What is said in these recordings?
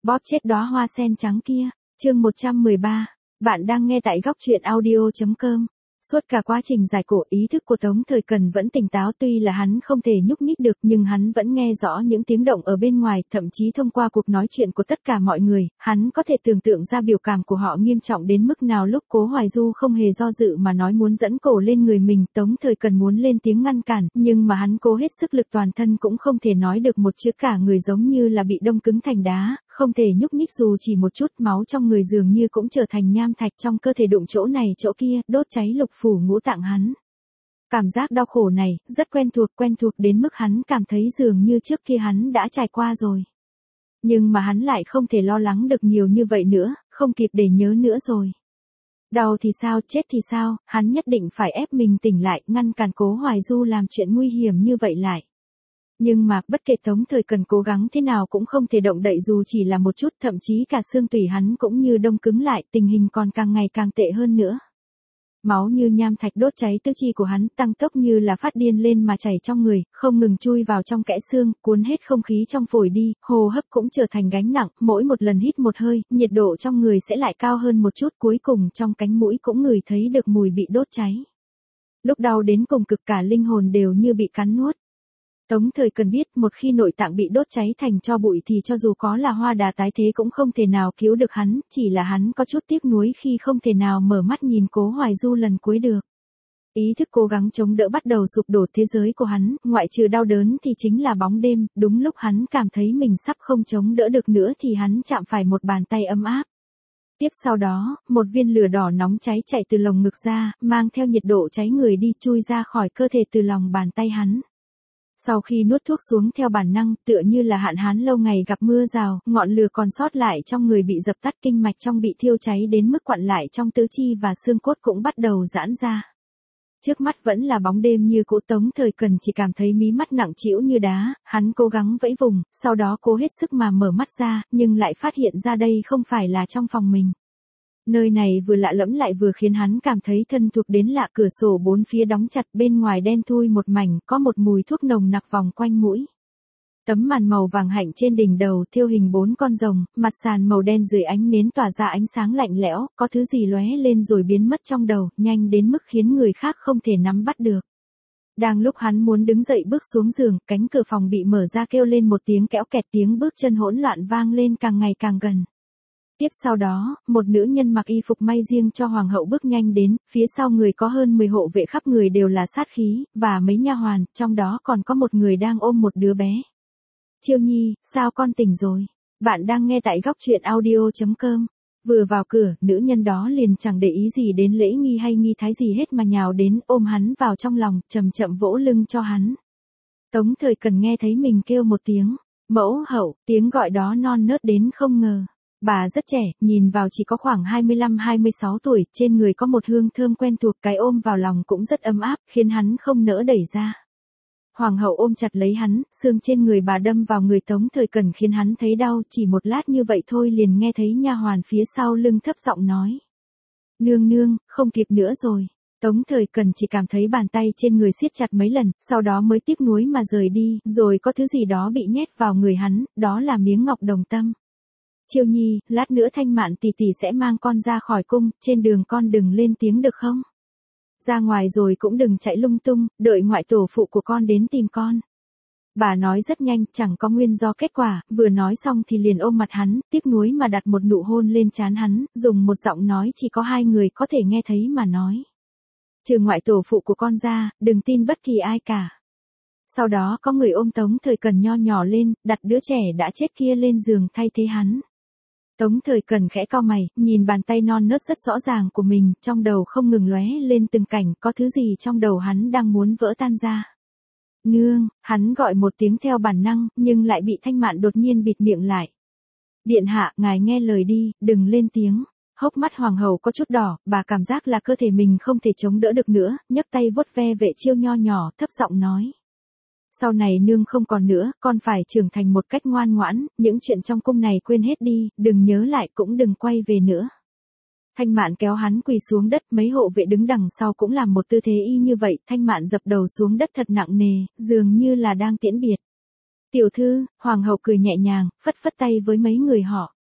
Bóp chết đóa hoa sen trắng kia. Chương 113. Bạn đang nghe tại góc truyện audio.com. Suốt cả quá trình giải cổ, ý thức của Tống Thời Cần vẫn tỉnh táo, tuy là hắn không thể nhúc nhích được nhưng hắn vẫn nghe rõ những tiếng động ở bên ngoài, thậm chí thông qua cuộc nói chuyện của tất cả mọi người, hắn có thể tưởng tượng ra biểu cảm của họ nghiêm trọng đến mức nào lúc Cố Hoài Du không hề do dự mà nói muốn dẫn cổ lên người mình. Tống Thời Cần muốn lên tiếng ngăn cản, nhưng mà hắn cố hết sức lực toàn thân cũng không thể nói được một chữ, cả người giống như là bị đông cứng thành đá, không thể nhúc nhích dù chỉ một chút, máu trong người dường như cũng trở thành nham thạch, trong cơ thể đụng chỗ này chỗ kia, đốt cháy lục phủ ngũ tạng hắn. Cảm giác đau khổ này, rất quen thuộc đến mức hắn cảm thấy dường như trước kia hắn đã trải qua rồi. Nhưng mà hắn lại không thể lo lắng được nhiều như vậy nữa, không kịp để nhớ nữa rồi. Đau thì sao, chết thì sao, hắn nhất định phải ép mình tỉnh lại, ngăn cản Cố Hoài Du làm chuyện nguy hiểm như vậy lại. Nhưng mà, bất kể Tống Thời Cần cố gắng thế nào cũng không thể động đậy dù chỉ là một chút, thậm chí cả xương tủy hắn cũng như đông cứng lại, tình hình còn càng ngày càng tệ hơn nữa. Máu như nham thạch đốt cháy tứ chi của hắn, tăng tốc như là phát điên lên mà chảy trong người, không ngừng chui vào trong kẽ xương, cuốn hết không khí trong phổi đi, hô hấp cũng trở thành gánh nặng, mỗi một lần hít một hơi, nhiệt độ trong người sẽ lại cao hơn một chút, cuối cùng trong cánh mũi cũng ngửi thấy được mùi bị đốt cháy. Lúc đau đến cùng cực, cả linh hồn đều như bị cắn nuốt. Tống Thời Cần biết, một khi nội tạng bị đốt cháy thành tro bụi thì cho dù có là Hoa Đà tái thế cũng không thể nào cứu được hắn, chỉ là hắn có chút tiếc nuối khi không thể nào mở mắt nhìn Cố Hoài Du lần cuối được. Ý thức cố gắng chống đỡ bắt đầu sụp đổ, thế giới của hắn, ngoại trừ đau đớn thì chính là bóng đêm, đúng lúc hắn cảm thấy mình sắp không chống đỡ được nữa thì hắn chạm phải một bàn tay ấm áp. Tiếp sau đó, một viên lửa đỏ nóng cháy chạy từ lồng ngực ra, mang theo nhiệt độ cháy người đi, chui ra khỏi cơ thể từ lòng bàn tay hắn. Sau khi nuốt thuốc xuống theo bản năng, tựa như là hạn hán lâu ngày gặp mưa rào, ngọn lửa còn sót lại trong người bị dập tắt, kinh mạch trong bị thiêu cháy đến mức quặn lại trong tứ chi và xương cốt cũng bắt đầu giãn ra. Trước mắt vẫn là bóng đêm như cũ, Tống Thời Cần chỉ cảm thấy mí mắt nặng trĩu như đá, hắn cố gắng vẫy vùng, sau đó cố hết sức mà mở mắt ra, nhưng lại phát hiện ra đây không phải là trong phòng mình. Nơi này vừa lạ lẫm lại vừa khiến hắn cảm thấy thân thuộc đến lạ, cửa sổ bốn phía đóng chặt, bên ngoài đen thui một mảnh, có một mùi thuốc nồng nặc vòng quanh mũi. Tấm màn màu vàng hạnh trên đỉnh đầu thiêu hình 4 con rồng, mặt sàn màu đen dưới ánh nến tỏa ra ánh sáng lạnh lẽo, có thứ gì lóe lên rồi biến mất trong đầu, nhanh đến mức khiến người khác không thể nắm bắt được. Đang lúc hắn muốn đứng dậy bước xuống giường, cánh cửa phòng bị mở ra, kêu lên một tiếng kéo kẹt, tiếng bước chân hỗn loạn vang lên càng ngày càng gần. Tiếp sau đó, một nữ nhân mặc y phục may riêng cho hoàng hậu bước nhanh đến, phía sau người có hơn 10 hộ vệ, khắp người đều là sát khí, và mấy nha hoàn, trong đó còn có một người đang ôm một đứa bé. Chiêu Nhi, sao con tỉnh rồi? Bạn đang nghe tại góc truyện audio.com. Vừa vào cửa, nữ nhân đó liền chẳng để ý gì đến lễ nghi hay nghi thái gì hết mà nhào đến, ôm hắn vào trong lòng, chậm chậm vỗ lưng cho hắn. Tống Thời Cần nghe thấy mình kêu một tiếng, mẫu hậu, tiếng gọi đó non nớt đến không ngờ. Bà rất trẻ, nhìn vào chỉ có khoảng 25-26 tuổi, trên người có một hương thơm quen thuộc, cái ôm vào lòng cũng rất ấm áp, khiến hắn không nỡ đẩy ra. Hoàng hậu ôm chặt lấy hắn, xương trên người bà đâm vào người Tống Thời Cần khiến hắn thấy đau, chỉ một lát như vậy thôi liền nghe thấy nha hoàn phía sau lưng thấp giọng nói. Nương nương, không kịp nữa rồi. Tống Thời Cần chỉ cảm thấy bàn tay trên người siết chặt mấy lần, sau đó mới tiếc nuối mà rời đi, rồi có thứ gì đó bị nhét vào người hắn, đó là miếng ngọc đồng tâm. Chiêu Nhi, lát nữa Thanh Mạn tỷ tỷ sẽ mang con ra khỏi cung, trên đường con đừng lên tiếng được không? Ra ngoài rồi cũng đừng chạy lung tung, đợi ngoại tổ phụ của con đến tìm con. Bà nói rất nhanh, chẳng có nguyên do kết quả, vừa nói xong thì liền ôm mặt hắn, tiếc nuối mà đặt một nụ hôn lên trán hắn, dùng một giọng nói chỉ có hai người có thể nghe thấy mà nói. Trừ ngoại tổ phụ của con ra, đừng tin bất kỳ ai cả. Sau đó có người ôm Tống Thời Cần nho nhỏ lên, đặt đứa trẻ đã chết kia lên giường thay thế hắn. Tống Thời Cần khẽ cau mày, nhìn bàn tay non nớt rất rõ ràng của mình, trong đầu không ngừng lóe lên từng cảnh, có thứ gì trong đầu hắn đang muốn vỡ tan ra. Nương, hắn gọi một tiếng theo bản năng, nhưng lại bị Thanh Mạn đột nhiên bịt miệng lại. Điện hạ, ngài nghe lời đi, đừng lên tiếng. Hốc mắt hoàng hậu có chút đỏ, bà cảm giác là cơ thể mình không thể chống đỡ được nữa, nhấc tay vuốt ve vệ chiêu nho nhỏ, thấp giọng nói. Sau này nương không còn nữa, con phải trưởng thành một cách ngoan ngoãn, những chuyện trong cung này quên hết đi, đừng nhớ lại cũng đừng quay về nữa. Thanh Mạn kéo hắn quỳ xuống đất, mấy hộ vệ đứng đằng sau cũng làm một tư thế y như vậy, Thanh Mạn dập đầu xuống đất thật nặng nề, dường như là đang tiễn biệt. Tiểu thư, hoàng hậu cười nhẹ nhàng, phất phất tay với mấy người họ.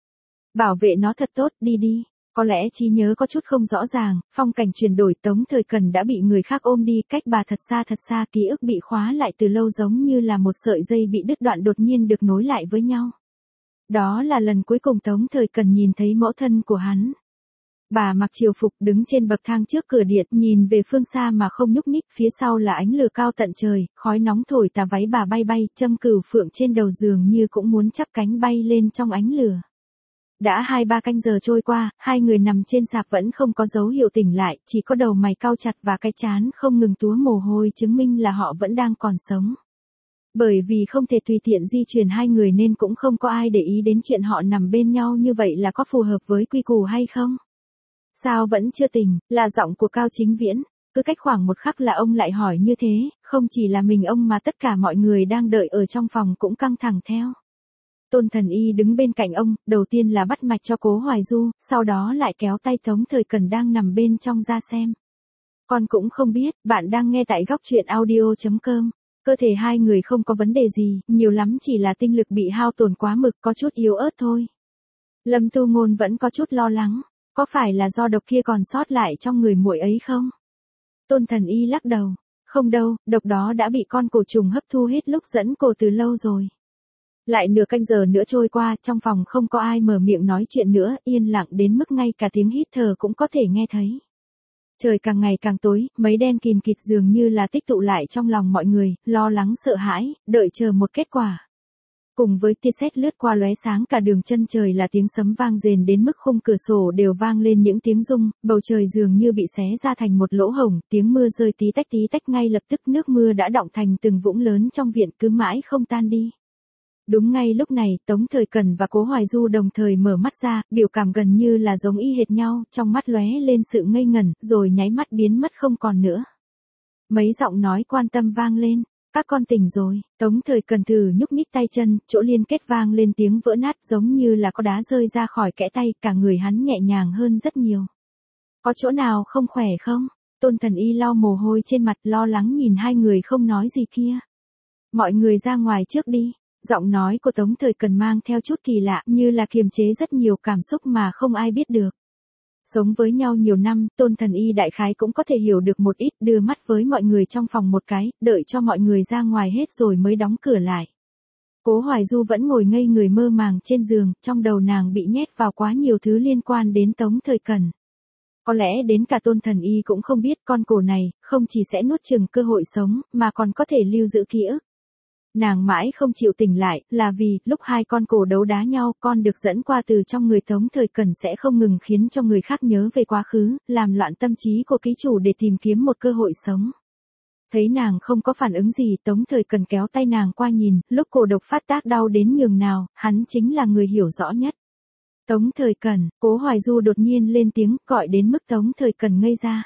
Bảo vệ nó thật tốt, đi đi. Có lẽ trí nhớ có chút không rõ ràng, phong cảnh chuyển đổi, Tống Thời Cần đã bị người khác ôm đi, cách bà thật xa, ký ức bị khóa lại từ lâu giống như là một sợi dây bị đứt đoạn đột nhiên được nối lại với nhau. Đó là lần cuối cùng Tống Thời Cần nhìn thấy mẫu thân của hắn. Bà mặc triều phục đứng trên bậc thang trước cửa điện, nhìn về phương xa mà không nhúc nhích, phía sau là ánh lửa cao tận trời, khói nóng thổi tà váy bà bay bay, châm cửu phượng trên đầu giường như cũng muốn chắp cánh bay lên trong ánh lửa. Đã 2-3 canh giờ trôi qua, hai người nằm trên sạp vẫn không có dấu hiệu tỉnh lại, chỉ có đầu mày cau chặt và cái trán không ngừng túa mồ hôi chứng minh là họ vẫn đang còn sống. Bởi vì không thể tùy tiện di chuyển hai người nên cũng không có ai để ý đến chuyện họ nằm bên nhau như vậy là có phù hợp với quy củ hay không. Sao vẫn chưa tỉnh, là giọng của Cao Chính Viễn, cứ cách khoảng một khắc là ông lại hỏi như thế, không chỉ là mình ông mà tất cả mọi người đang đợi ở trong phòng cũng căng thẳng theo. Tôn Thần Y đứng bên cạnh ông, đầu tiên là bắt mạch cho Cố Hoài Du, sau đó lại kéo tay Tống Thời Cần đang nằm bên trong ra xem. Con cũng không biết, bạn đang nghe tại góc truyện audio.com. Cơ thể hai người không có vấn đề gì, nhiều lắm chỉ là tinh lực bị hao tổn quá mực, có chút yếu ớt thôi. Lâm Tu Ngôn vẫn có chút lo lắng, có phải là do độc kia còn sót lại trong người muội ấy không? Tôn Thần Y lắc đầu, không đâu, độc đó đã bị con cổ trùng hấp thu hết lúc dẫn cổ từ lâu rồi. Lại nửa canh giờ nữa trôi qua, trong phòng không có ai mở miệng nói chuyện nữa, yên lặng đến mức ngay cả tiếng hít thở cũng có thể nghe thấy. Trời càng ngày càng tối, mấy đen kìm kịt dường như là tích tụ lại trong lòng mọi người, lo lắng sợ hãi, đợi chờ một kết quả. Cùng với tia sét lướt qua lóe sáng cả đường chân trời là tiếng sấm vang rền đến mức khung cửa sổ đều vang lên những tiếng rung, bầu trời dường như bị xé ra thành một lỗ hổng, tiếng mưa rơi tí tách ngay lập tức nước mưa đã đọng thành từng vũng lớn trong viện cứ mãi không tan đi. Đúng ngay lúc này, Tống Thời Cần và Cố Hoài Du đồng thời mở mắt ra, biểu cảm gần như là giống y hệt nhau, trong mắt lóe lên sự ngây ngẩn, rồi nháy mắt biến mất không còn nữa. Mấy giọng nói quan tâm vang lên, các con tỉnh rồi, Tống Thời Cần thử nhúc nhích tay chân, chỗ liên kết vang lên tiếng vỡ nát giống như là có đá rơi ra khỏi kẽ tay, cả người hắn nhẹ nhàng hơn rất nhiều. Có chỗ nào không khỏe không? Tôn Thần Y lau mồ hôi trên mặt lo lắng nhìn hai người không nói gì kia. Mọi người ra ngoài trước đi. Giọng nói của Tống Thời Cần mang theo chút kỳ lạ như là kiềm chế rất nhiều cảm xúc mà không ai biết được. Sống với nhau nhiều năm, Tôn Thần Y đại khái cũng có thể hiểu được một ít, đưa mắt với mọi người trong phòng một cái, đợi cho mọi người ra ngoài hết rồi mới đóng cửa lại. Cố Hoài Du vẫn ngồi ngây người mơ màng trên giường, trong đầu nàng bị nhét vào quá nhiều thứ liên quan đến Tống Thời Cần. Có lẽ đến cả Tôn Thần Y cũng không biết con cổ này, không chỉ sẽ nuốt chửng cơ hội sống, mà còn có thể lưu giữ ký ức. Nàng mãi không chịu tỉnh lại, là vì, lúc hai con cổ đấu đá nhau, con được dẫn qua từ trong người Tống Thời Cần sẽ không ngừng khiến cho người khác nhớ về quá khứ, làm loạn tâm trí của ký chủ để tìm kiếm một cơ hội sống. Thấy nàng không có phản ứng gì, Tống Thời Cần kéo tay nàng qua nhìn, lúc cổ độc phát tác đau đến nhường nào, hắn chính là người hiểu rõ nhất. Tống Thời Cần, Cố Hoài Du đột nhiên lên tiếng, gọi đến mức Tống Thời Cần ngây ra.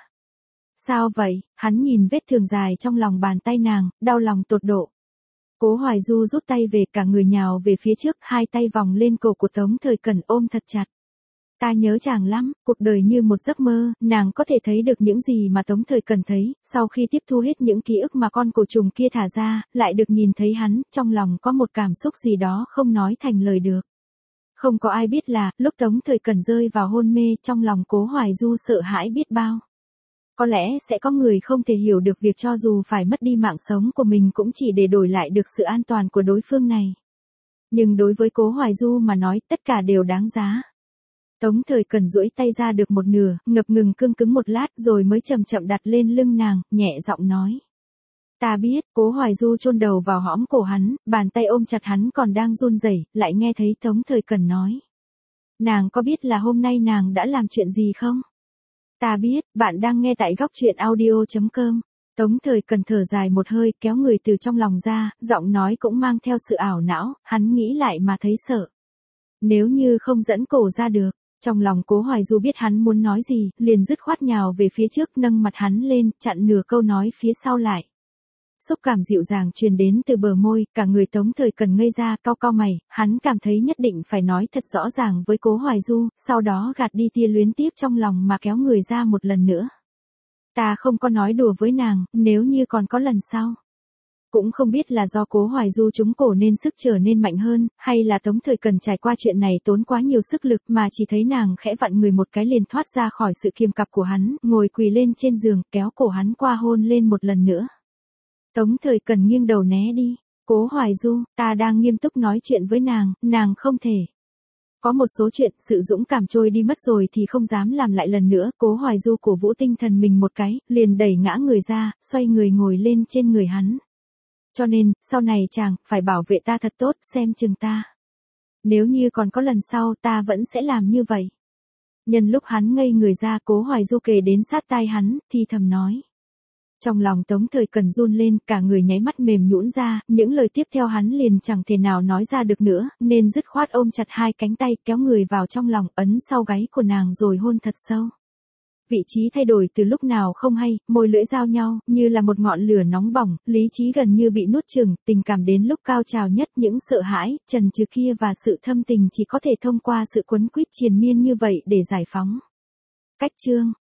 Sao vậy? Hắn nhìn vết thương dài trong lòng bàn tay nàng, đau lòng tột độ. Cố Hoài Du rút tay về, cả người nhào về phía trước, hai tay vòng lên cổ của Tống Thời Cần ôm thật chặt. Ta nhớ chàng lắm, cuộc đời như một giấc mơ, nàng có thể thấy được những gì mà Tống Thời Cần thấy, sau khi tiếp thu hết những ký ức mà con cổ trùng kia thả ra, lại được nhìn thấy hắn, trong lòng có một cảm xúc gì đó không nói thành lời được. Không có ai biết là, lúc Tống Thời Cần rơi vào hôn mê, trong lòng Cố Hoài Du sợ hãi biết bao. Có lẽ sẽ có người không thể hiểu được việc cho dù phải mất đi mạng sống của mình cũng chỉ để đổi lại được sự an toàn của đối phương này. Nhưng đối với Cố Hoài Du mà nói, tất cả đều đáng giá. Tống Thời Cần duỗi tay ra được một nửa, ngập ngừng cương cứng một lát rồi mới chậm chậm đặt lên lưng nàng, nhẹ giọng nói. Ta biết, Cố Hoài Du chôn đầu vào hõm cổ hắn, bàn tay ôm chặt hắn còn đang run rẩy, lại nghe thấy Tống Thời Cần nói. Nàng có biết là hôm nay nàng đã làm chuyện gì không? Ta biết, bạn đang nghe tại góc truyện audio.com. Tống Thời Cần thở dài một hơi, kéo người từ trong lòng ra, giọng nói cũng mang theo sự ảo não, hắn nghĩ lại mà thấy sợ. Nếu như không dẫn cổ ra được, trong lòng Cố Hoài Du biết hắn muốn nói gì, liền dứt khoát nhào về phía trước, nâng mặt hắn lên, chặn nửa câu nói phía sau lại. Xúc cảm dịu dàng truyền đến từ bờ môi, cả người Tống Thời Cần ngây ra, cau cau mày, hắn cảm thấy nhất định phải nói thật rõ ràng với Cố Hoài Du, sau đó gạt đi tia luyến tiếc trong lòng mà kéo người ra một lần nữa. Ta không có nói đùa với nàng, nếu như còn có lần sau. Cũng không biết là do Cố Hoài Du trúng cổ nên sức trở nên mạnh hơn, hay là Tống Thời Cần trải qua chuyện này tốn quá nhiều sức lực mà chỉ thấy nàng khẽ vặn người một cái liền thoát ra khỏi sự kiềm cặp của hắn, ngồi quỳ lên trên giường, kéo cổ hắn qua hôn lên một lần nữa. Tống Thời Cần nghiêng đầu né đi. Cố Hoài Du, ta đang nghiêm túc nói chuyện với nàng không thể. Có một số chuyện, sự dũng cảm trôi đi mất rồi thì không dám làm lại lần nữa. Cố Hoài Du cổ vũ tinh thần mình một cái, liền đẩy ngã người ra, xoay người ngồi lên trên người hắn. Cho nên, sau này chàng, phải bảo vệ ta thật tốt, xem chừng ta. Nếu như còn có lần sau ta vẫn sẽ làm như vậy. Nhân lúc hắn ngây người ra, Cố Hoài Du kề đến sát tai hắn, thì thầm nói. Trong lòng Tống Thời Cần run lên, cả người nháy mắt mềm nhũn ra, những lời tiếp theo hắn liền chẳng thể nào nói ra được nữa, nên dứt khoát ôm chặt hai cánh tay, kéo người vào trong lòng, ấn sau gáy của nàng rồi hôn thật sâu. Vị trí thay đổi từ lúc nào không hay, môi lưỡi giao nhau, như là một ngọn lửa nóng bỏng, lý trí gần như bị nuốt chửng, tình cảm đến lúc cao trào nhất, những sợ hãi, chần chừ kia và sự thâm tình chỉ có thể thông qua sự quấn quýt triền miên như vậy để giải phóng. Cách chương